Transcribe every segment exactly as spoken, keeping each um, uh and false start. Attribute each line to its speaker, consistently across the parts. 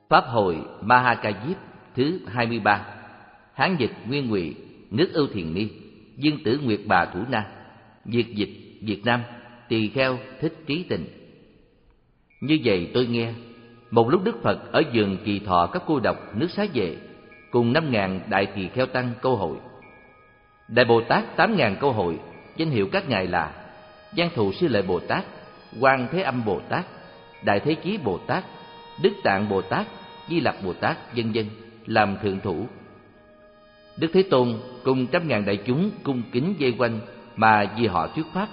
Speaker 1: Pháp hội Mahakajip thứ hai mươi ba. Hán dịch Nguyên Ngụy, nước Ưu Thiền Ni, Dương Tử Nguyệt Bà Thủ Na. Việt dịch Việt Nam, Tỳ Kheo Thích Trí Tình. Như vậy tôi nghe, một lúc Đức Phật ở vườn Kỳ Thọ các cô độc nước Xá Vệ cùng năm ngàn đại tỳ kheo tăng câu hội. Đại Bồ Tát tám ngàn câu hội, danh hiệu các ngài là Văn Thù Sư Lợi Bồ Tát, Quan Thế Âm Bồ Tát, Đại Thế Chí Bồ Tát, Đức Tạng Bồ Tát, Di Lặc Bồ Tát, vân vân làm thượng thủ. Đức Thế Tôn cùng trăm ngàn đại chúng cung kính vây quanh mà vì họ thuyết pháp.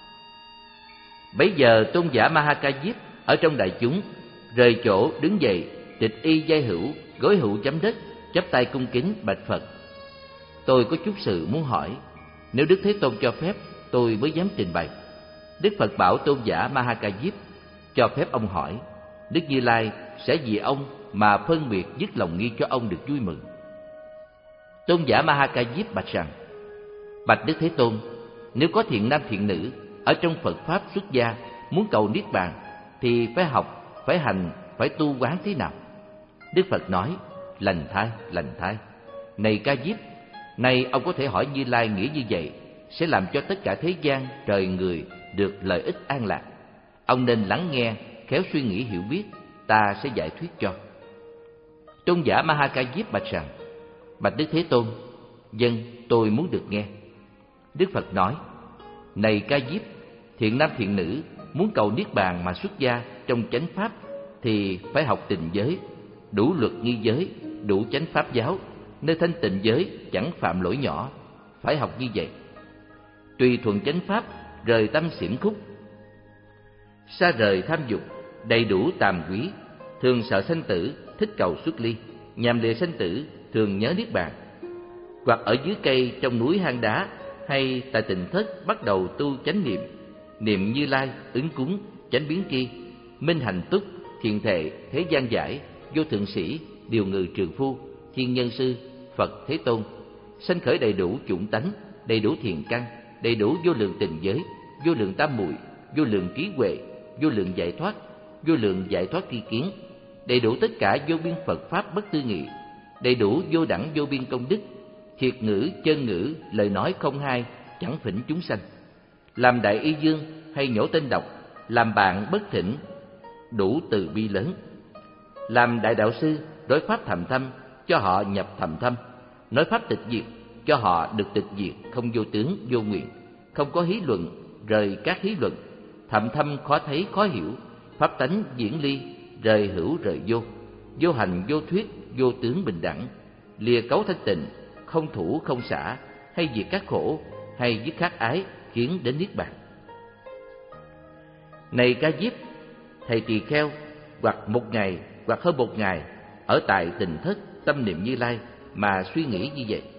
Speaker 1: Bấy giờ tôn giả Mahakajip ở trong đại chúng rời chỗ đứng dậy, tịch y giai hữu, gối hữu chấm đất, chắp tay cung kính bạch Phật: Tôi có chút sự muốn hỏi, nếu Đức Thế Tôn cho phép tôi mới dám trình bày. Đức Phật bảo tôn giả Mahakajip cho phép ông hỏi. Đức Như Lai sẽ vì ông mà phân biệt dứt lòng nghi cho ông được vui mừng. Tôn giả Mahakajip bạch rằng: Bạch Đức Thế Tôn, nếu có thiện nam thiện nữ ở trong Phật Pháp xuất gia muốn cầu Niết Bàn thì phải học, phải hành, phải tu quán thế nào? Đức Phật nói: Lành thai, lành thai. Này Ca Diếp, nay ông có thể hỏi Như Lai nghĩa như vậy sẽ làm cho tất cả thế gian, trời người được lợi ích an lạc. Ông nên lắng nghe, khéo suy nghĩ hiểu biết, ta sẽ giải thuyết cho. Tôn giả Mahakajip bạch rằng: Bạch Đức Thế Tôn, dân tôi muốn được nghe. Đức Phật nói: Này Ca Diếp, thiện nam thiện nữ muốn cầu Niết Bàn mà xuất gia trong chánh pháp thì phải học tịnh giới, đủ luật nghi giới, đủ chánh pháp giáo, nơi thanh tịnh giới chẳng phạm lỗi nhỏ, phải học như vậy. Tùy thuận chánh pháp, rời tâm xiển khúc, xa rời tham dục, đầy đủ tàm quý, thường sợ sanh tử, thích cầu xuất ly, nhằm lìa sanh tử, thường nhớ Niết Bàn. Hoặc ở dưới cây trong núi hang đá hay tại tịnh thất bắt đầu tu chánh niệm, niệm Như Lai, ứng cúng, chánh biến tri, minh hành túc, thiền thệ, thế gian giải, vô thượng sĩ, điều ngự trường phu, thiên nhân sư, Phật Thế Tôn, sanh khởi đầy đủ chủng tánh, đầy đủ thiền căn, đầy đủ vô lượng tình giới, vô lượng tam muội, vô lượng trí huệ, vô lượng giải thoát, vô lượng giải thoát tri kiến, đầy đủ tất cả vô biên Phật pháp bất tư nghị, đầy đủ vô đẳng vô biên công đức, thiệt ngữ, chân ngữ, lời nói không hai, chẳng phỉnh chúng sanh. Làm đại y dương hay nhổ tên độc, làm bạn bất thỉnh, đủ từ bi lớn. Làm đại đạo sư, nói pháp thầm thâm, cho họ nhập thầm thâm, nói pháp tịch diệt, cho họ được tịch diệt, không vô tướng, vô nguyện, không có hí luận, rời các hí luận, thầm thâm khó thấy, khó hiểu, pháp tánh diễn ly, rời hữu rời vô, vô hành, vô thuyết, vô tướng bình đẳng, lìa cấu thanh tịnh, không thủ không xả, hay diệt các khổ, hay dứt khát ái, khiến đến Niết Bàn. Này Ca Diếp, thầy tỳ kheo hoặc một ngày hoặc hơn một ngày ở tại tịnh thất tâm niệm Như Lai mà suy nghĩ như vậy: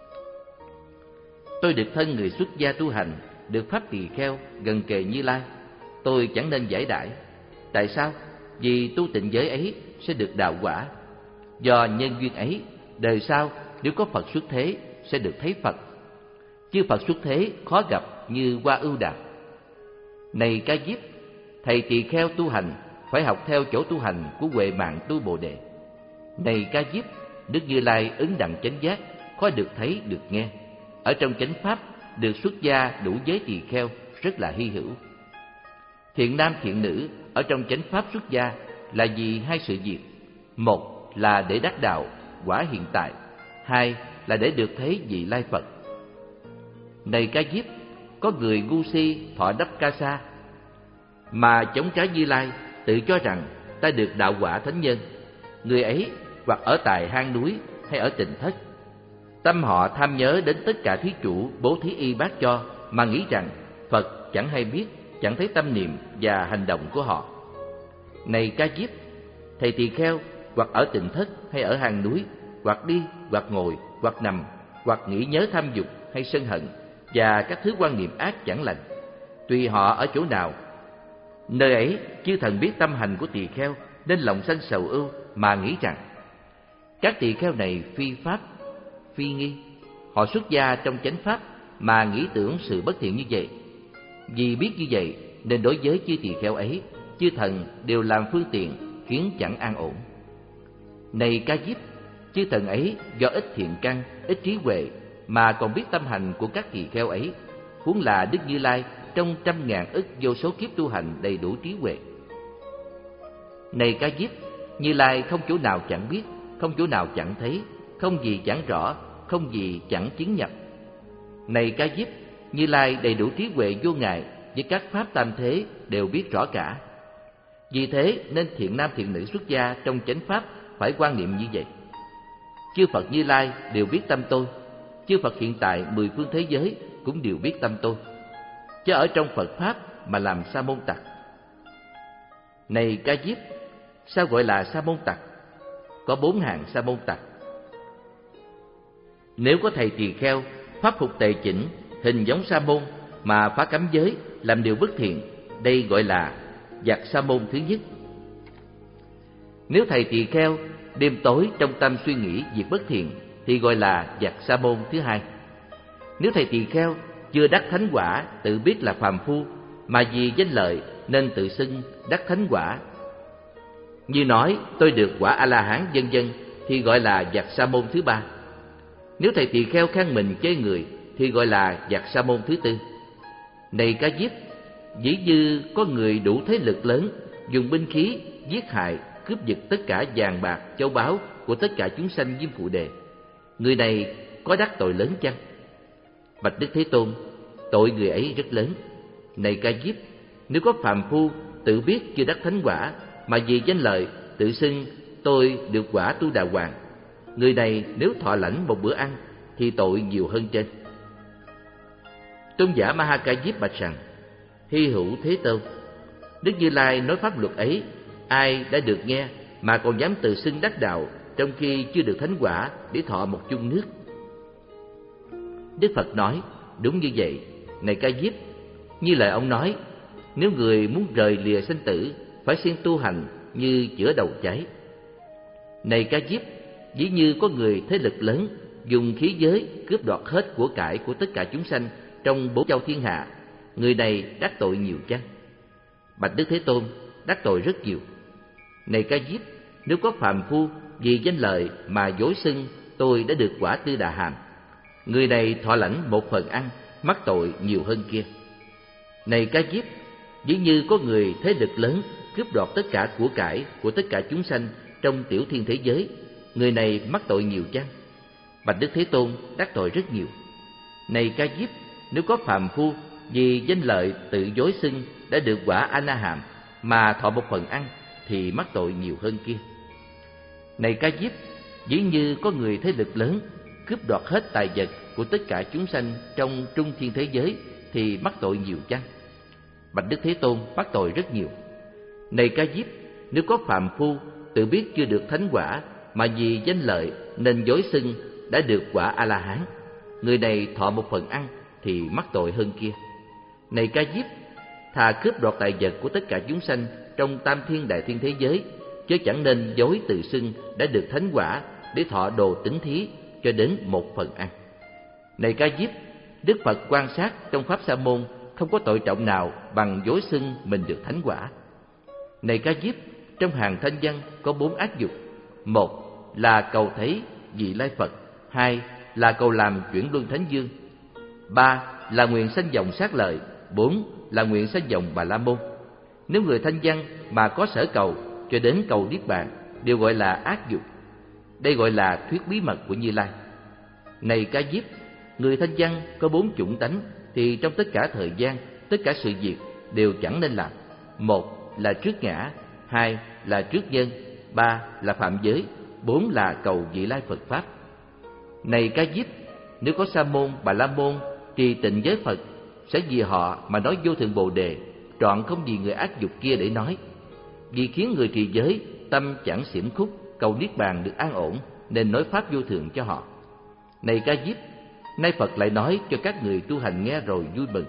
Speaker 1: Tôi được thân người xuất gia tu hành, được pháp tỳ kheo gần kề Như Lai, tôi chẳng nên giải đãi. Tại sao? Vì tu tịnh giới ấy sẽ được đạo quả. Do nhân duyên ấy, đời sau nếu có Phật xuất thế sẽ được thấy Phật. Chư Phật xuất thế khó gặp như hoa ưu đàm. Này Ca Diếp, thầy tỳ kheo tu hành phải học theo chỗ tu hành của Huệ Mạng Tu Bồ Đề. Này Ca Diếp, Đức Như Lai ứng đặng chánh giác, khó được thấy được nghe. Ở trong chánh pháp được xuất gia đủ giới tỳ kheo rất là hy hữu. Thiện nam thiện nữ ở trong chánh pháp xuất gia là vì hai sự việc: một là để đắc đạo quả hiện tại, hai là để được thấy vị Lai Phật. Này Ca Diếp, có người ngu si thọ đắp ca sa mà chống trái Như Lai, tự cho rằng ta được đạo quả thánh nhân. Người ấy hoặc ở tại hang núi hay ở tịnh thất, tâm họ tham nhớ đến tất cả thí chủ bố thí y bát cho, mà nghĩ rằng Phật chẳng hay biết, chẳng thấy tâm niệm và hành động của họ. Này Ca Diếp, thầy tỳ kheo hoặc ở tịnh thất hay ở hang núi, hoặc đi hoặc ngồi hoặc nằm, hoặc nghĩ nhớ tham dục hay sân hận và các thứ quan niệm ác chẳng lành, tùy họ ở chỗ nào, nơi ấy chư thần biết tâm hành của tỳ kheo nên lòng sanh sầu ưu, mà nghĩ rằng các tỳ kheo này phi pháp, phi nghi. Họ xuất gia trong chánh pháp mà nghĩ tưởng sự bất thiện như vậy. Vì biết như vậy nên đối với chư tỳ kheo ấy, chư thần đều làm phương tiện khiến chẳng an ổn. Này Ca Diếp, chư thần ấy do ít thiện căn, ít trí huệ mà còn biết tâm hành của các tỳ kheo ấy, huống là Đức Như Lai trong trăm ngàn ức vô số kiếp tu hành đầy đủ trí huệ. Này Ca Diếp, Như Lai không chỗ nào chẳng biết, không chỗ nào chẳng thấy, không gì chẳng rõ, không gì chẳng chứng nhập. Này Ca Diếp, Như Lai đầy đủ trí huệ vô ngại, với các pháp tam thế đều biết rõ cả. Vì thế nên thiện nam thiện nữ xuất gia trong chánh pháp phải quan niệm như vậy. Chư Phật Như Lai đều biết tâm tôi, chư Phật hiện tại mười phương thế giới cũng đều biết tâm tôi, chứ ở trong Phật pháp mà làm sa môn tặc. Này Ca Diếp, sao gọi là sa môn tặc? Có bốn hạng sa môn tặc. Nếu có thầy tỳ kheo pháp phục tề chỉnh, hình giống sa môn mà phá cấm giới, làm điều bất thiện, đây gọi là giặc sa môn thứ nhất. Nếu thầy tỳ kheo đêm tối trong tâm suy nghĩ việc bất thiện, thì gọi là giặc sa môn thứ hai. Nếu thầy tỳ kheo chưa đắc thánh quả, tự biết là phàm phu, mà vì danh lợi nên tự xưng đắc thánh quả, như nói tôi được quả A La Hán vân vân, thì gọi là giặc sa môn thứ ba. Nếu thầy tỳ kheo khen mình chê người, thì gọi là giặc sa môn thứ tư. Này Ca Diếp, dĩ như có người đủ thế lực lớn, dùng binh khí giết hại, cướp giật tất cả vàng bạc châu báu của tất cả chúng sanh Diêm Phù Đề, người này có đắc tội lớn chăng? Bạch Đức Thế Tôn, tội người ấy rất lớn. Này Ca Diếp, nếu có phàm phu tự biết chưa đắc thánh quả, mà vì danh lợi tự xưng tôi được quả Tu Đà Hoàng, người này nếu thọ lãnh một bữa ăn thì tội nhiều hơn trên. Tôn giả Ma Ha Ca Diếp bạch rằng: Hy hữu Thế Tôn, Đức Như Lai nói pháp luật ấy, ai đã được nghe mà còn dám tự xưng đắc đạo, trong khi chưa được thánh quả, để thọ một chung nước? Đức Phật nói: Đúng như vậy. Này Ca Diếp, như lời ông nói, nếu người muốn rời lìa sinh tử, phải siêng tu hành như chữa đầu cháy. Này Ca Diếp, dĩ như có người thế lực lớn, dùng khí giới cướp đoạt hết của cải của tất cả chúng sanh trong bốn châu thiên hạ, người này đắc tội nhiều chăng? Bạch Đức Thế Tôn, đắc tội rất nhiều. Này Ca Diếp, nếu có phàm phu vì danh lợi mà dối xưng tôi đã được quả Tư Đà Hàm, người này thọ lãnh một phần ăn, mắc tội nhiều hơn kia. Này Ca Diếp, dĩ như có người thế lực lớn cướp đoạt tất cả của cải của tất cả chúng sanh trong tiểu thiên thế giới, người này mắc tội nhiều chăng? Bạch Đức Thế Tôn, đắc tội rất nhiều. Này Ca Diếp, nếu có phàm phu vì danh lợi tự dối xưng đã được quả A Na Hàm mà thọ một phần ăn, thì mắc tội nhiều hơn kia. Này Ca Diếp, dĩ như có người thế lực lớn cướp đoạt hết tài vật của tất cả chúng sanh trong trung thiên thế giới, thì mắc tội nhiều chăng? Bạch Đức Thế Tôn, mắc tội rất nhiều. Này Ca Diếp, nếu có phàm phu tự biết chưa được thánh quả, mà vì danh lợi nên dối xưng đã được quả A La Hán, người này thọ một phần ăn, thì mắc tội hơn kia. Này Ca Diếp, thà cướp đoạt tài vật của tất cả chúng sanh trong tam thiên đại thiên thế giới, chứ chẳng nên dối tự xưng đã được thánh quả để thọ đồ tín thí cho đến một phần ăn. Này Ca Diếp, Đức Phật quan sát trong pháp Sa môn không có tội trọng nào bằng dối xưng mình được thánh quả. Này Ca Diếp, trong hàng thanh văn có bốn ác dục: một là cầu thấy vị lai Phật, hai là cầu làm chuyển luân thánh dương, ba là nguyện sanh vọng sát lợi, bốn là nguyện sanh vọng Bà La Môn. Nếu người thanh văn mà có sở cầu cho đến cầu niết bàn, đều gọi là ác dục. Đây gọi là thuyết bí mật của Như Lai. Này Ca Diếp, người thanh văn có bốn chủng tánh, thì trong tất cả thời gian, tất cả sự việc đều chẳng nên làm. Một là trước ngã, hai là trước nhân, ba là phạm giới, bốn là cầu vị lai Phật pháp. Này Ca Diếp, nếu có Sa môn, Bà La môn trì tịnh giới Phật, sẽ vì họ mà nói vô thượng Bồ đề, trọn không vì người ác dục kia để nói. Vì khiến người trì giới tâm chẳng xiểm khúc, cầu niết bàn được an ổn, nên nói pháp vô thượng cho họ. Này Ca Diếp, nay Phật lại nói cho các người tu hành nghe rồi vui mừng.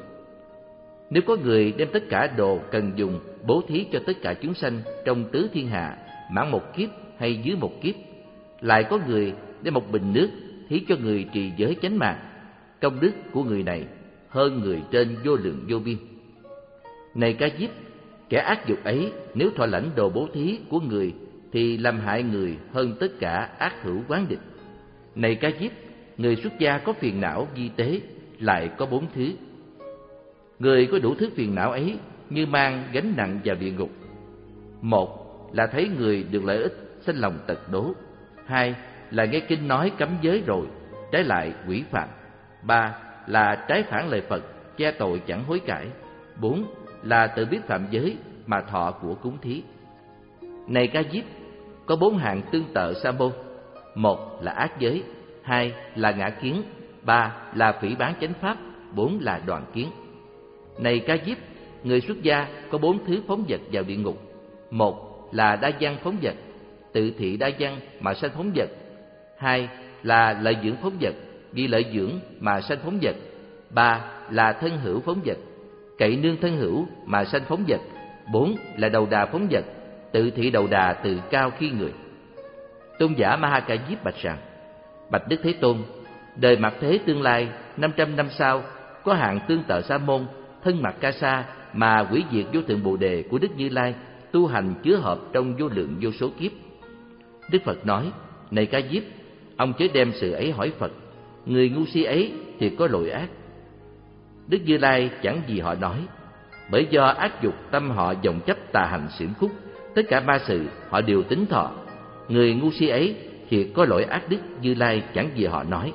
Speaker 1: Nếu có người đem tất cả đồ cần dùng bố thí cho tất cả chúng sanh trong tứ thiên hạ, mãn một kiếp hay dưới một kiếp, lại có người đem một bình nước thí cho người trì giới chánh mạng, công đức của người này hơn người trên vô lượng vô biên. Này Ca Diếp, kẻ ác dục ấy nếu thọ lãnh đồ bố thí của người thì làm hại người hơn tất cả ác hữu quán địch. Này Ca Diếp, người xuất gia có phiền não vi tế lại có bốn thứ. Người có đủ thứ phiền não ấy như mang gánh nặng vào địa ngục. Một là thấy người được lợi ích sinh lòng tật đố. Hai là nghe kinh nói cấm giới rồi trái lại quỷ phạm. Ba là trái phản lời Phật, che tội chẳng hối cải. Bốn là tự biết phạm giới mà thọ của cúng thí. Này Ca Diếp, có bốn hạng tương tự sa môn. Một là ác giới, hai là ngã kiến, ba là phỉ báng chánh pháp, bốn là đoạn kiến. Này Ca Diếp, người xuất gia có bốn thứ phóng vật vào địa ngục. Một là đa văn phóng vật, tự thị đa văn mà sanh phóng vật. Hai là lợi dưỡng phóng vật, vì lợi dưỡng mà sanh phóng vật. Ba là thân hữu phóng vật, cậy nương thân hữu mà sanh phóng vật. Bốn là đầu đà phóng vật, tự thị đầu đà tự cao khi người. Tôn giả Ma Ha Ca Diếp bạch rằng: Bạch Đức Thế Tôn, đời mạt thế tương lai năm trăm năm sau, có hạng tương tự sa môn thân mặc ca sa mà hủy diệt vô thượng bồ đề của Đức Như Lai, tu hành chứa hợp trong vô lượng vô số kiếp. Đức Phật nói: Này Ca Diếp, ông chớ đem sự ấy hỏi Phật, người ngu si ấy thì có lỗi ác. Đức Như Lai chẳng gì họ nói, bởi do ác dục tâm họ vọng chấp tà hành xiển khúc, tất cả ba sự họ đều tính thọ. Người ngu si ấy thì có lỗi ác đức, Như Lai chẳng gì họ nói.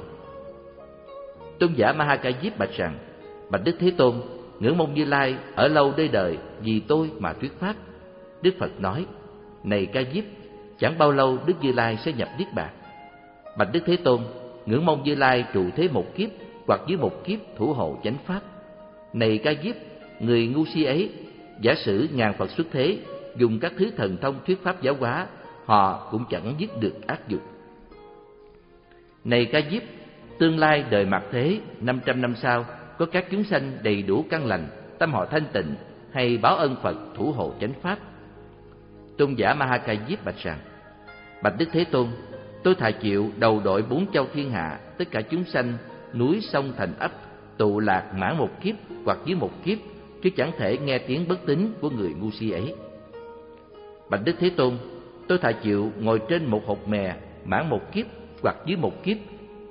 Speaker 1: Tôn giả Ma Ha Ca Diếp bạch rằng: Bạch Đức Thế Tôn, ngưỡng mong Như Lai ở lâu đời đời vì tôi mà thuyết pháp. Đức Phật nói: Này Ca Diếp, chẳng bao lâu Đức Như Lai sẽ nhập niết bàn. Bạch Đức Thế Tôn, ngưỡng mong Như Lai trụ thế một kiếp hoặc dưới một kiếp thủ hộ chánh pháp. Này Ca Diếp, người ngu si ấy, giả sử ngàn Phật xuất thế, dùng các thứ thần thông thuyết pháp giáo hóa, họ cũng chẳng dứt được ác dục. Này Ca Diếp, tương lai đời mạt thế năm trăm năm sau, có các chúng sanh đầy đủ căn lành, tâm họ thanh tịnh, hay báo ân Phật thủ hộ chánh pháp. Tôn giả Ma Ha Ca Diếp bạch rằng: Bạch Đức Thế Tôn, tôi thà chịu đầu đội bốn châu thiên hạ, tất cả chúng sanh, núi sông thành ấp, tụ lạc mãn một kiếp hoặc dưới một kiếp, chứ chẳng thể nghe tiếng bất tín của người ngu si ấy. Bạch Đức Thế Tôn, tôi thà chịu ngồi trên một hột mè mãn một kiếp hoặc dưới một kiếp,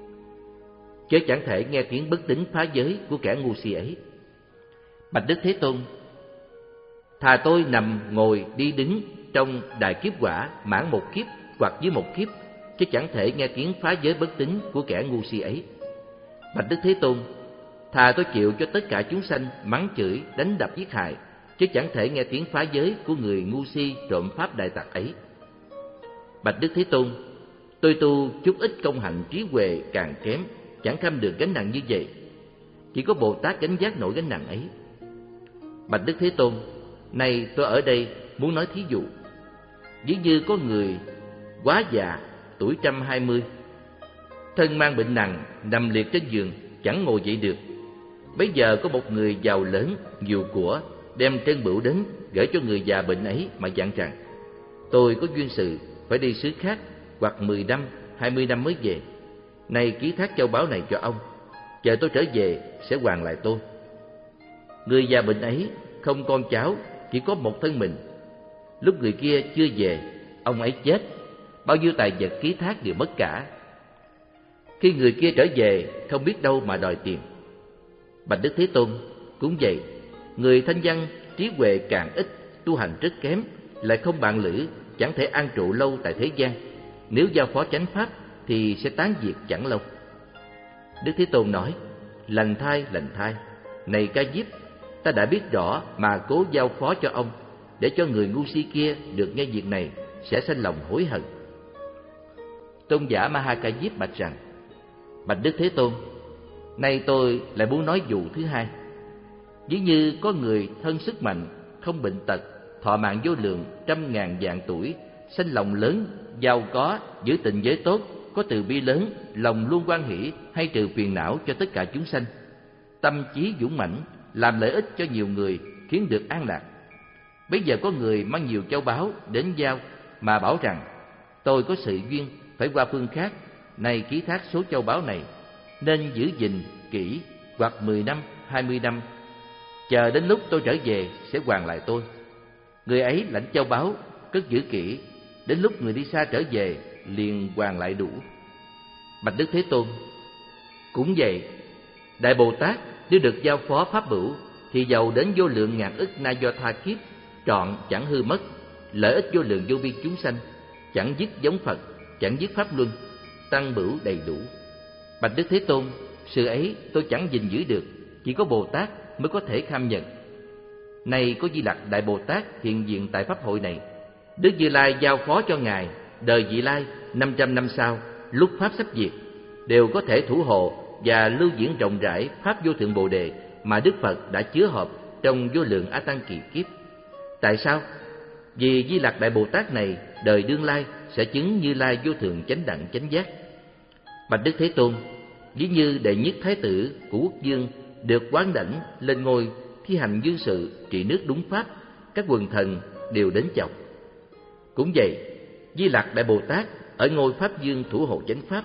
Speaker 1: chứ chẳng thể nghe tiếng bất tín phá giới của kẻ ngu si ấy. Bạch Đức Thế Tôn, thà tôi nằm ngồi đi đứng trong đại kiếp quả mãn một kiếp hoặc dưới một kiếp, chứ chẳng thể nghe tiếng phá giới bất tín của kẻ ngu si ấy. Bạch Đức Thế Tôn, thà tôi chịu cho tất cả chúng sanh mắng chửi, đánh đập giết hại, chứ chẳng thể nghe tiếng phá giới của người ngu si trộm pháp đại tặc ấy. Bạch Đức Thế Tôn, tôi tu chút ít công hạnh trí huệ càng kém, chẳng kham được gánh nặng như vậy. Chỉ có Bồ Tát gánh vác nổi gánh nặng ấy. Bạch Đức Thế Tôn, nay tôi ở đây muốn nói thí dụ. Ví như có người quá già, tuổi trăm hai mươi, thân mang bệnh nặng, nằm liệt trên giường, chẳng ngồi dậy được. Bấy giờ có một người giàu lớn, nhiều của, đem trân bửu đến gửi cho người già bệnh ấy mà dặn rằng: tôi có duyên sự phải đi xứ khác, hoặc mười năm, hai mươi năm mới về. Nay ký thác châu báu này cho ông, chờ tôi trở về sẽ hoàn lại tôi. Người già bệnh ấy không con cháu, chỉ có một thân mình. Lúc người kia chưa về, ông ấy chết, bao nhiêu tài vật ký thác đều mất cả. Khi người kia trở về, không biết đâu mà đòi tiền. Bạch Đức Thế Tôn, cũng vậy, người thanh văn trí huệ càng ít, tu hành rất kém, lại không bạn lữ, chẳng thể an trụ lâu tại thế gian. Nếu giao phó chánh pháp thì sẽ tán diệt chẳng lâu. Đức Thế Tôn nói: lành thai, lành thai, này Ca Diếp, ta đã biết rõ mà cố giao phó cho ông, để cho người ngu si kia được nghe việc này sẽ sanh lòng hối hận. Tôn giả Ma Ha Ca Diếp bạch rằng: Bạch Đức Thế Tôn, nay tôi lại muốn nói dụ thứ hai. Ví như có người thân sức mạnh, không bệnh tật, thọ mạng vô lượng, trăm ngàn vạn tuổi, sanh lòng lớn, giàu có, giữ tình giới tốt, có từ bi lớn, lòng luôn hoan hỷ, hay trừ phiền não cho tất cả chúng sanh, tâm trí dũng mãnh, làm lợi ích cho nhiều người, khiến được an lạc. Bây giờ có người mang nhiều châu báu đến giao mà bảo rằng: tôi có sự duyên phải qua phương khác, nay ký thác số châu báu này, nên giữ gìn kỹ, hoặc mười năm, hai mươi năm, chờ đến lúc tôi trở về sẽ hoàn lại tôi. Người ấy lãnh châu báu, cất giữ kỹ, đến lúc người đi xa trở về liền hoàn lại đủ. Bạch Đức Thế Tôn: Cũng vậy, Đại Bồ Tát nếu được giao phó pháp bửu thì giàu đến vô lượng ngàn ức na do tha kiếp trọn chẳng hư mất, lợi ích vô lượng vô biên chúng sanh, chẳng dứt giống Phật, chẳng dứt pháp luân, tăng bửu đầy đủ. Bạch Đức Thế Tôn, sự ấy tôi chẳng gìn giữ được, chỉ có Bồ Tát mới có thể kham nhận. Nay có Di Lặc Đại Bồ Tát hiện diện tại pháp hội này, Đức Như Lai giao phó cho ngài đời vị lai năm trăm năm sau, lúc pháp sắp diệt, đều có thể thủ hộ và lưu diễn rộng rãi pháp vô thượng Bồ đề mà Đức Phật đã chứa họp trong vô lượng A Tăng kỳ kiếp. Tại sao? Vì Di Lặc Đại Bồ Tát này đời đương lai sẽ chứng Như Lai vô thượng chánh đẳng chánh giác. Bạch Đức Thế Tôn, ví như đệ nhất thái tử của quốc dương được quán đảnh lên ngôi thi hành dương sự trị nước đúng pháp, các quần thần đều đến chầu. Cũng vậy, Di Lặc Đại Bồ Tát ở ngôi pháp dương thủ hộ chánh pháp.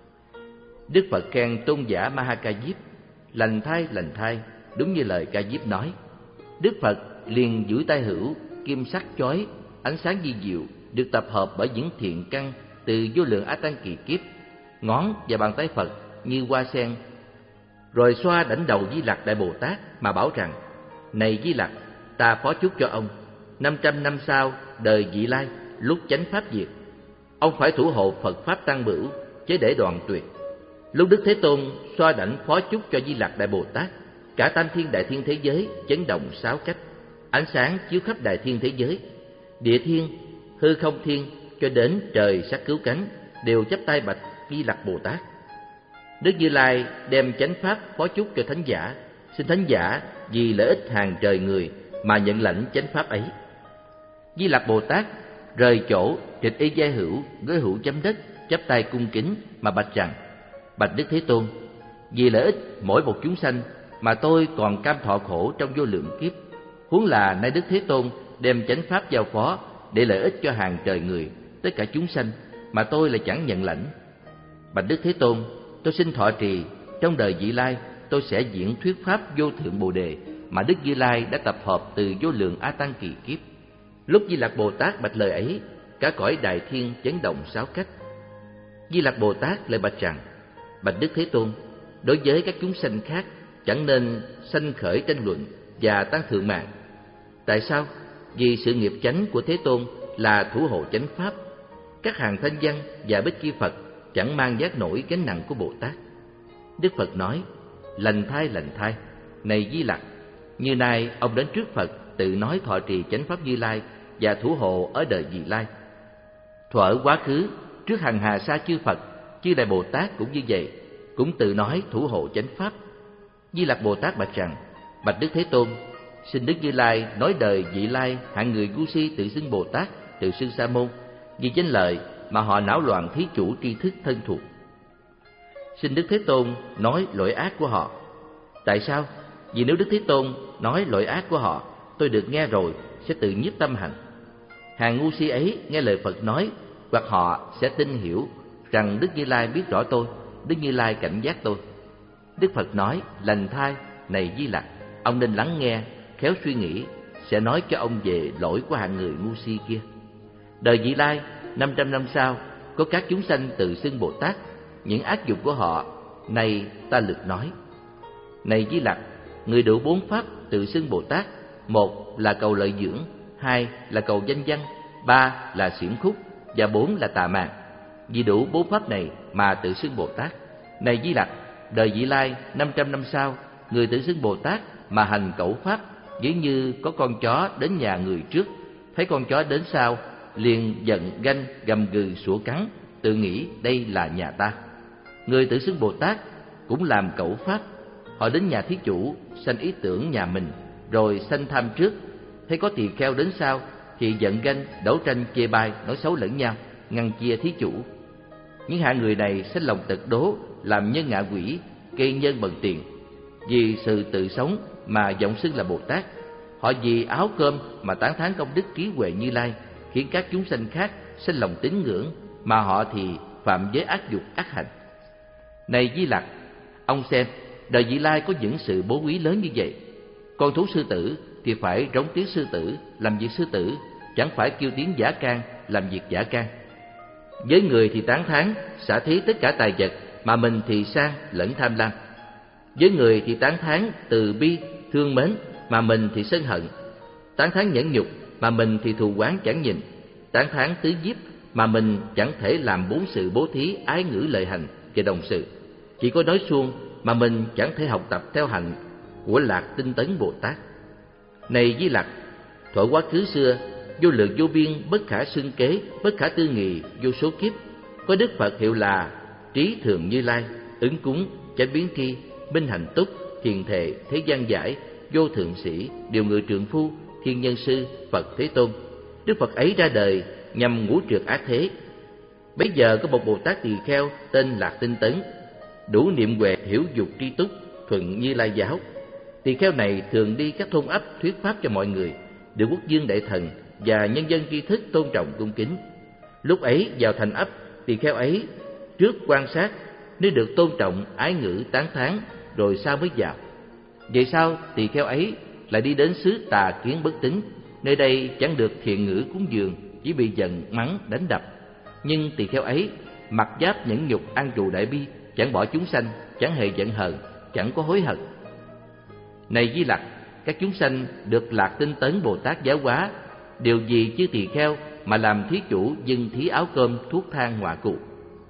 Speaker 1: Đức Phật khen tôn giả Ma Ha Ca Diếp: Lành thai, lành thai, đúng như lời Ca Diếp nói. Đức Phật liền duỗi tay hữu, kim sắc chói, ánh sáng vi diệu, được tập hợp bởi những thiện căn từ vô lượng A Tăng kỳ kiếp. Ngón và bàn tay Phật như hoa sen, rồi xoa đảnh đầu Di Lặc Đại Bồ Tát mà bảo rằng: Này Di Lặc, ta phó chúc cho ông, năm trăm năm sau đời vị lai, lúc chánh pháp diệt, ông phải thủ hộ Phật pháp tăng bửu, chế để đoạn tuyệt. Lúc Đức Thế Tôn xoa đảnh phó chúc cho Di Lặc Đại Bồ Tát, cả tam thiên đại thiên thế giới chấn động sáu cách, ánh sáng chiếu khắp đại thiên thế giới, địa thiên, hư không thiên cho đến trời sắc cứu cánh đều chắp tay bạch Di Lặc Bồ Tát. Đức Như Lai đem chánh pháp phó chúc cho thánh giả, xin thánh giả vì lợi ích hàng trời người mà nhận lãnh chánh pháp ấy. Di Lặc Bồ Tát rời chỗ trịch y giai hữu, gối hữu chấm đất, chắp tay cung kính mà bạch rằng: Bạch Đức Thế Tôn, vì lợi ích mỗi một chúng sanh mà tôi còn cam thọ khổ trong vô lượng kiếp, huống là nay Đức Thế Tôn đem chánh pháp giao phó để lợi ích cho hàng trời người, tất cả chúng sanh mà tôi lại chẳng nhận lãnh. Bạch Đức Thế Tôn, tôi xin thọ trì, trong đời vị lai tôi sẽ diễn thuyết pháp vô thượng Bồ đề mà Đức Như Lai đã tập hợp từ vô lượng A Tăng kỳ kiếp. Lúc Di Lặc Bồ Tát bạch lời ấy, cả cõi đại thiên chấn động sáu cách. Di Lặc Bồ Tát lại bạch rằng: Bạch Đức Thế Tôn, đối với các chúng sanh khác chẳng nên sanh khởi tranh luận và tăng thượng mạng. Tại sao? Vì sự nghiệp chánh của Thế Tôn là thủ hộ chánh pháp. Các hàng thanh văn và bích chi Phật chẳng mang vác nổi gánh nặng của Bồ Tát. Đức Phật nói: Lành thai, lành thai, này Di Lặc, như nay ông đến trước Phật tự nói thọ trì chánh pháp Như Lai và thủ hộ ở đời vị lai. Thuở quá khứ, trước hằng hà sa chư Phật, chư Đại Bồ Tát cũng như vậy, cũng tự nói thủ hộ chánh pháp. Di Lặc Bồ Tát bạch rằng: Bạch Đức Thế Tôn, xin Đức Như Lai nói đời vị lai hạng người ngu si tự xưng Bồ Tát, tự xưng Sa môn, vì danh lợi mà họ não loạn thí chủ tri thức thân thuộc. Xin Đức Thế Tôn nói lỗi ác của họ. Tại sao? Vì nếu Đức Thế Tôn nói lỗi ác của họ, tôi được nghe rồi sẽ tự nhiếp tâm hành. Hàng ngu si ấy nghe lời Phật nói, hoặc họ sẽ tin hiểu rằng Đức Như Lai biết rõ tôi, Đức Như Lai cảnh giác tôi. Đức Phật nói: Lành thai, này Di Lặc, ông nên lắng nghe, khéo suy nghĩ, sẽ nói cho ông về lỗi của hạng người ngu si kia. Đời vị lai, năm trăm năm sau, có các chúng sanh tự xưng Bồ Tát, những ác dục của họ, này ta lược nói. Này Di Lặc, người đủ bốn pháp tự xưng Bồ Tát, một là cầu lợi dưỡng, hai là cầu danh văn, ba là xiển khúc, và bốn là tà mạn. Vì đủ bốn pháp này mà tự xưng Bồ Tát. Này Di Lặc, đời vị lai năm trăm năm sau, người tự xưng Bồ Tát mà hành cẩu pháp, ví như có con chó đến nhà người trước, thấy con chó đến sau, liền giận ganh gầm gừ sủa cắn, tự nghĩ đây là nhà ta. Người tự xưng Bồ Tát cũng làm cẩu pháp, họ đến nhà thí chủ sanh ý tưởng nhà mình, rồi sanh tham trước, thấy có tỳ kheo đến sau thì giận ganh đấu tranh chê bai, nói xấu lẫn nhau, ngăn chia thí chủ. Những hạng người này sinh lòng tật đố, làm nhân ngạ quỷ, gây nhân bằng tiền. Vì sự tự sống mà vọng xưng là Bồ Tát. Họ vì áo cơm mà tán thán công đức trí huệ Như Lai, khiến các chúng sanh khác sinh lòng tín ngưỡng, mà họ thì phạm giới ác dục ác hành. Này Di Lặc, ông xem, đời vị lai có những sự bố quý lớn như vậy. Con thú sư tử thì phải rống tiếng sư tử, làm việc sư tử, chẳng phải kêu tiếng giả can làm việc giả can. Với người thì tán thán xả thí tất cả tài vật, mà mình thì sang lẫn tham lam. Với người thì tán thán từ bi thương mến, mà mình thì sân hận. Tán thán nhẫn nhục, mà mình thì thù oán chẳng nhìn. Tán thán tứ nhiếp, mà mình chẳng thể làm bốn sự bố thí ái ngữ lợi hành và đồng sự. Chỉ có nói suông, mà mình chẳng thể học tập theo hạnh của Lạc Tinh Tấn Bồ Tát. Này Di Lặc, thuở quá khứ xưa, vô lượng vô biên, bất khả xưng kế, bất khả tư nghị, vô số kiếp, có Đức Phật hiệu là Trí Thường Như Lai, Ứng Cúng, Chánh Biến Tri, Minh Hạnh Túc, Thiền Thệ, Thế Gian Giải, Vô Thượng Sĩ, Điều Ngự Trượng Phu, Thiên Nhân Sư, Phật Thế Tôn. Đức Phật ấy ra đời nhằm ngũ trượt ác thế. Bấy giờ có một Bồ Tát tỳ kheo tên Lạc Tinh Tấn, đủ niệm huệ, hiểu dục tri túc, thuận Như Lai giáo. Tỳ kheo này thường đi các thôn ấp thuyết pháp cho mọi người, được quốc vương đại thần và nhân dân tri thức tôn trọng cung kính. Lúc ấy vào thành ấp, tỳ kheo ấy trước quan sát, nếu được tôn trọng, ái ngữ, tán thán, rồi sau mới vào. Vậy sao tỳ kheo ấy lại đi đến xứ Tà Kiến Bất Tín, nơi đây chẳng được thiện ngữ cúng dường, chỉ bị giận mắng đánh đập. Nhưng tỳ kheo ấy mặc giáp nhẫn nhục, an trụ đại bi, chẳng bỏ chúng sanh, chẳng hề giận hờn, chẳng có hối hận. Này Di Lặc, các chúng sanh được Lạc Tinh Tấn Bồ Tát giáo hóa, điều gì chứ tỳ kheo mà làm thí chủ dâng thí áo cơm, thuốc thang, họa cụ.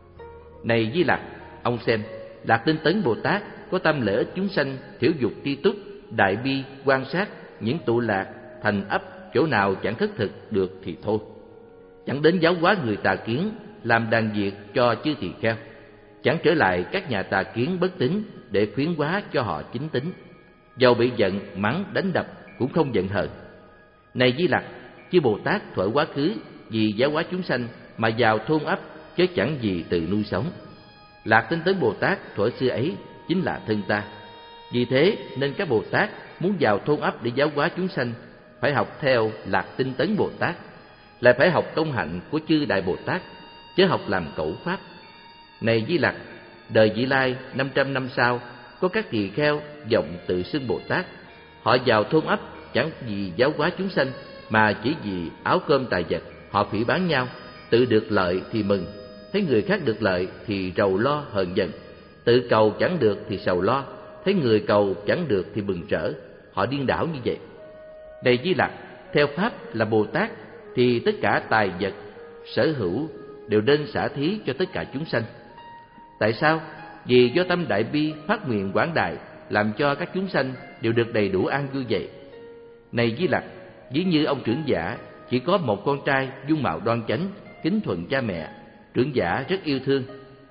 Speaker 1: Này Di Lặc, ông xem, Lạc Tinh Tấn Bồ Tát có tâm lợi ích chúng sanh, thiểu dục tri túc, đại bi, quan sát, những tụ lạc, thành ấp, chỗ nào chẳng khất thực được thì thôi. Chẳng đến giáo hóa người tà kiến, làm đàn diệt cho chư tỳ kheo. Chẳng trở lại các nhà tà kiến bất tín để khuyến hóa cho họ chính tín. Dầu bị giận, mắng, đánh đập cũng không giận hờn. Này Di Lặc, chư Bồ Tát thuở quá khứ vì giáo hóa chúng sanh mà vào thôn ấp, chứ chẳng gì từ nuôi sống. Lạc Tinh Tấn Bồ Tát thuở xưa ấy chính là thân ta. Vì thế nên các Bồ Tát muốn vào thôn ấp để giáo hóa chúng sanh, phải học theo Lạc Tinh Tấn Bồ Tát, lại phải học công hạnh của chư Đại Bồ Tát, chứ học làm cẩu pháp. Này Di Lặc, đời Vị Lai năm trăm năm sau, có các tỳ kheo vọng tự xưng Bồ Tát. Họ vào thôn ấp chẳng vì giáo hóa chúng sanh, mà chỉ vì áo cơm tài vật. Họ phỉ báng nhau, tự được lợi thì mừng, thấy người khác được lợi thì rầu lo hờn giận. Tự cầu chẳng được thì sầu lo, thấy người cầu chẳng được thì mừng rỡ. Họ điên đảo như vậy. Này Di Lặc, theo pháp là Bồ Tát thì tất cả tài vật sở hữu đều nên xả thí cho tất cả chúng sanh. Tại sao? Vì do tâm đại bi phát nguyện quảng đại, làm cho các chúng sanh đều được đầy đủ an vui vậy. Này Di Lặc, ví như ông trưởng giả chỉ có một con trai dung mạo đoan chánh, kính thuận cha mẹ. Trưởng giả rất yêu thương.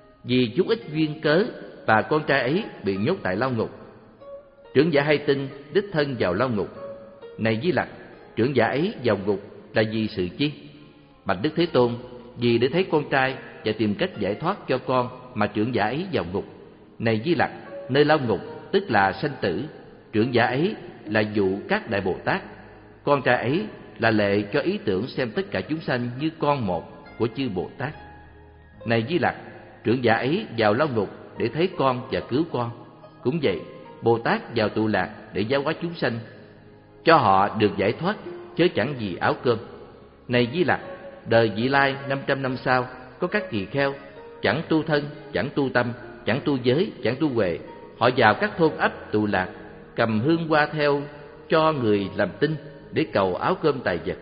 Speaker 1: Vì chút ít duyên cớ và con trai ấy bị nhốt tại lao ngục. Trưởng giả hay tin đích thân vào lao ngục. Này Di Lặc, trưởng giả ấy vào ngục là vì sự chi? Bạch Đức Thế Tôn, vì để thấy con trai và tìm cách giải thoát cho con mà trưởng giả ấy vào ngục. Này Di Lặc, nơi lao ngục tức là sanh tử. Trưởng giả ấy là dụ các Đại Bồ Tát. Con trai ấy là lệ cho ý tưởng xem tất cả chúng sanh như con một của chư Bồ Tát. Này Di Lặc, trưởng giả ấy vào lao ngục để thấy con và cứu con. Cũng vậy, Bồ Tát vào tụ lạc để giáo hóa chúng sanh, cho họ được giải thoát, chớ chẳng vì áo cơm. Này Di Lặc, đời Vị Lai năm trăm năm sau, có các tỳ kheo chẳng tu thân, chẳng tu tâm, chẳng tu giới, chẳng tu huệ. Họ vào các thôn ấp tụ lạc, cầm hương hoa theo cho người làm tinh để cầu áo cơm tài vật.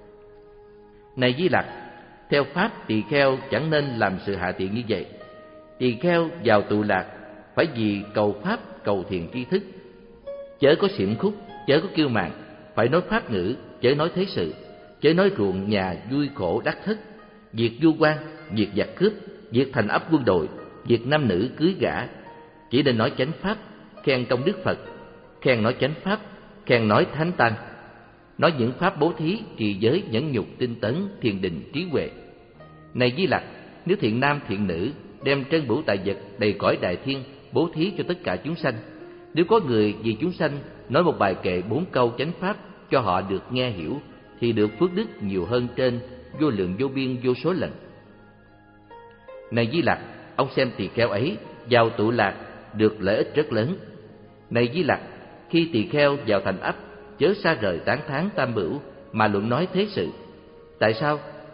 Speaker 1: Này Di Lặc, theo pháp tỳ kheo chẳng nên làm sự hạ tiện như vậy. Tỳ kheo vào tụ lạc phải vì cầu pháp, cầu thiền tri thức, chớ có xiểm khúc, chớ có kiêu mạn, phải nói pháp ngữ, chớ nói thế sự, chớ nói ruộng nhà vui khổ đắc thất, việc vu quan, việc giặc cướp, việc thành ấp quân đội, việc nam nữ cưới gả. Chỉ nên nói chánh pháp, khen công đức Phật, khen nói chánh pháp, khen nói thánh tăng, nói những pháp bố thí, trì giới, nhẫn nhục, tinh tấn, thiền định, trí huệ. Này Di Lặc, nếu thiện nam thiện nữ đem trân bửu tài vật đầy cõi đại thiên bố thí cho tất cả chúng sanh, nếu có người vì chúng sanh nói một bài kệ bốn câu chánh pháp cho họ được nghe hiểu, thì được phước đức nhiều hơn trên vô lượng vô biên vô số lần. Này Di Lặc, ông xem tỳ kheo ấy vào tụ lạc được lợi ích rất lớn. Này Di Lặc, khi tỳ kheo vào thành ấp, chớ xa rời tán thán tam bửu mà luận nói thế sự. Tại sao?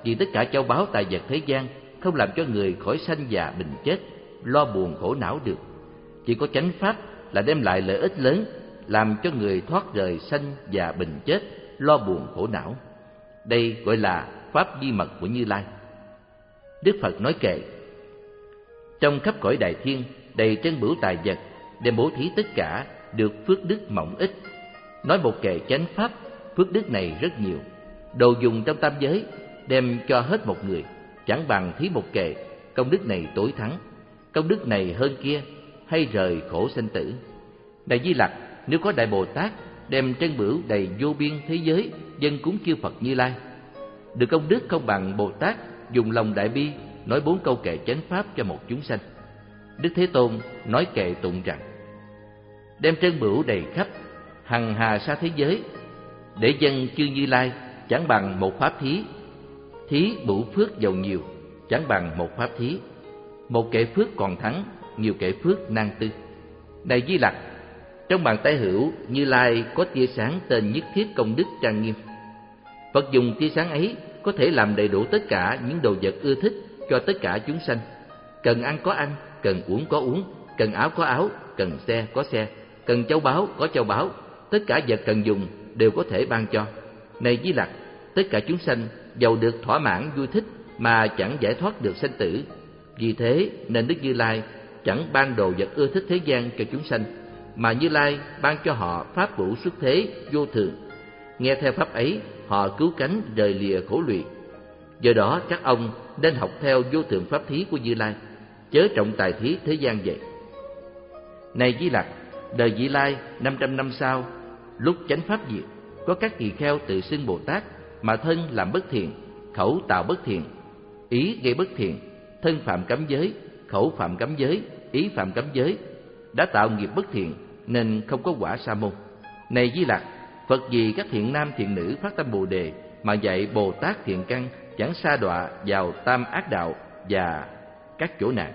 Speaker 1: vì tất cả châu báu tài vật thế gian không làm cho người khỏi sanh già bệnh chết, lo buồn khổ não được. Chỉ có chánh pháp là đem lại lợi ích lớn, làm cho người thoát rời sanh già bệnh chết, lo buồn khổ não. Đây gọi là pháp di mật của Như Lai. Đức Phật nói kệ: trong khắp cõi đại thiên đầy trân bửu tài vật, đem bố thí tất cả được phước đức mỏng ít. Nói một kệ chánh pháp, phước đức này rất nhiều. Đồ dùng trong tam giới đem cho hết một người, chẳng bằng thí một kệ, công đức này tối thắng. Công đức này hơn kia, hay rời khổ sanh tử. Đại Di Lặc, nếu có Đại Bồ Tát đem trân bửu đầy vô biên thế giới dâng cúng chư Phật Như Lai, được công đức không bằng Bồ Tát dùng lòng đại bi nói bốn câu kệ chánh pháp cho một chúng sanh. Đức Thế Tôn nói kệ tụng rằng: đem trân bửu đầy khắp hằng hà sa thế giới để dâng chư Như Lai, chẳng bằng một pháp thí. Thí bửu phước giàu nhiều, chẳng bằng một pháp thí. Một kệ phước còn thắng nhiều kệ phước nan tư. Này Di Lặc, trong bàn tay hữu Như Lai có tia sáng tên nhất thiết công đức trang nghiêm. Phật dùng tia sáng ấy có thể làm đầy đủ tất cả những đồ vật ưa thích cho tất cả chúng sanh. Cần ăn có ăn, cần uống có uống, cần áo có áo, cần xe có xe, cần châu báu có châu báu, tất cả vật cần dùng đều có thể ban cho. Này Di Lặc, tất cả chúng sanh giàu được thỏa mãn vui thích mà chẳng giải thoát được sanh tử. Vì thế nên Đức Như Lai chẳng ban đồ vật ưa thích thế gian cho chúng sanh, mà Như Lai ban cho họ pháp vũ xuất thế vô thường. Nghe theo pháp ấy, họ cứu cánh rời lìa khổ lụy. Do đó các ông nên học theo vô thường pháp thí của Như Lai, chớ trọng tài thí thế gian vậy. Này Di Lặc, đời Vị Lai năm trăm năm sau, lúc chánh pháp diệt, có các tỳ kheo tự xưng Bồ Tát, mà thân làm bất thiện, khẩu tạo bất thiện, ý gây bất thiện, thân phạm cấm giới, khẩu phạm cấm giới, ý phạm cấm giới, đã tạo nghiệp bất thiện nên không có quả sa môn. Này Di Lặc, Phật vì các thiện nam thiện nữ phát tâm Bồ đề mà dạy Bồ Tát thiện căn chẳng sa đọa vào tam ác đạo và các chỗ nạn.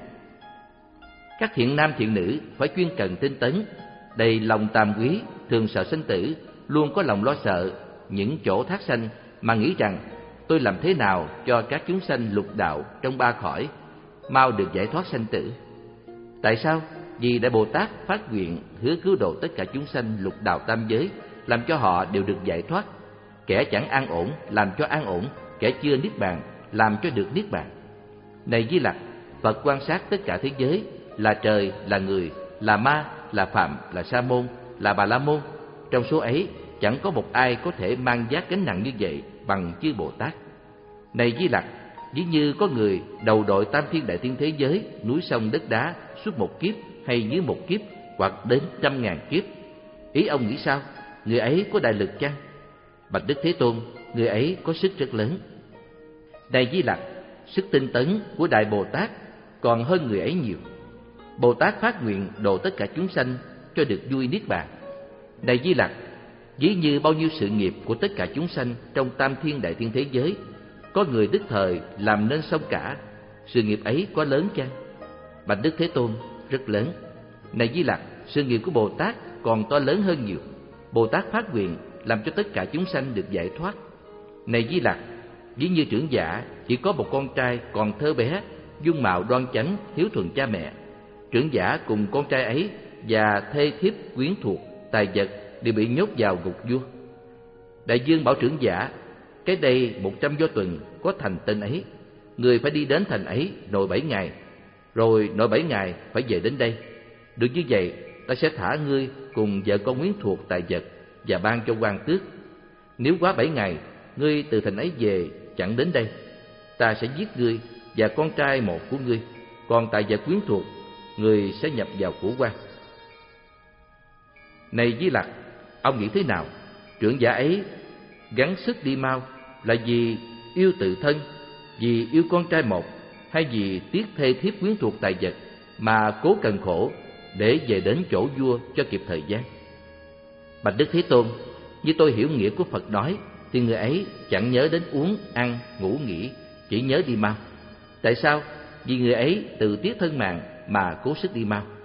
Speaker 1: Các thiện nam thiện nữ phải chuyên cần tinh tấn, đầy lòng tàm quý, thường sợ sinh tử, luôn có lòng lo sợ những chỗ thác sanh, mà nghĩ rằng tôi làm thế nào cho các chúng sanh lục đạo trong ba cõi mau được giải thoát sanh tử. Tại sao? Vì Đại Bồ Tát phát nguyện hứa cứu độ tất cả chúng sanh lục đạo tam giới, làm cho họ đều được giải thoát. Kẻ chẳng an ổn làm cho an ổn, kẻ chưa niết bàn làm cho được niết bàn. Này Di Lặc, Phật quan sát tất cả thế giới, là trời, là người, là ma, là phạm, là sa môn, là bà la môn. Trong số ấy chẳng có một ai có thể mang vác gánh nặng như vậy bằng chư Bồ Tát. Này Di Lặc, ví như có người đầu đội tam thiên đại thiên thế giới, núi sông đất đá suốt một kiếp hay dưới một kiếp hoặc đến trăm ngàn kiếp. Ý ông nghĩ sao? Người ấy có đại lực chăng? Bạch Đức Thế Tôn, người ấy có sức rất lớn. Này Di Lặc, sức tinh tấn của Đại Bồ Tát còn hơn người ấy nhiều. Bồ Tát phát nguyện độ tất cả chúng sanh cho được vui niết bàn. Này Di Lặc, ví như bao nhiêu sự nghiệp của tất cả chúng sanh trong tam thiên đại thiên thế giới, có người đức thời làm nên sông cả, sự nghiệp ấy có lớn chăng? Bạch Đức Thế Tôn, rất lớn. Này Di Lặc, sự nghiệp của Bồ Tát còn to lớn hơn nhiều. Bồ Tát phát nguyện làm cho tất cả chúng sanh được giải thoát. Này Di Lặc, ví như trưởng giả chỉ có một con trai còn thơ bé, dung mạo đoan chánh, hiếu thuận cha mẹ. Trưởng giả cùng con trai ấy và thê thiếp quyến thuộc, tài vật đều bị nhốt vào ngục vua. Đại dương bảo trưởng giả, cái đây một trăm do tuần có thành tên ấy, người phải đi đến thành ấy nội bảy ngày, rồi nội bảy ngày phải về đến đây. Được như vậy, ta sẽ thả ngươi cùng vợ con quyến thuộc tài vật và ban cho quan tước. Nếu quá bảy ngày, ngươi từ thành ấy về chẳng đến đây, ta sẽ giết ngươi và con trai một của ngươi, còn tài vật quyến thuộc, ngươi sẽ nhập vào của quan. Này Di Lặc, ông nghĩ thế nào? Trưởng giả ấy gắng sức đi mau là vì yêu tự thân, vì yêu con trai một, hay vì tiếc thê thiếp quyến thuộc tài vật mà cố cần khổ để về đến chỗ vua cho kịp thời gian? Bạch Đức Thế Tôn, như tôi hiểu nghĩa của Phật nói, thì người ấy chẳng nhớ đến uống, ăn, ngủ nghỉ, chỉ nhớ đi mau. Tại sao? Vì người ấy tự tiếc thân mạng mà cố sức đi mau.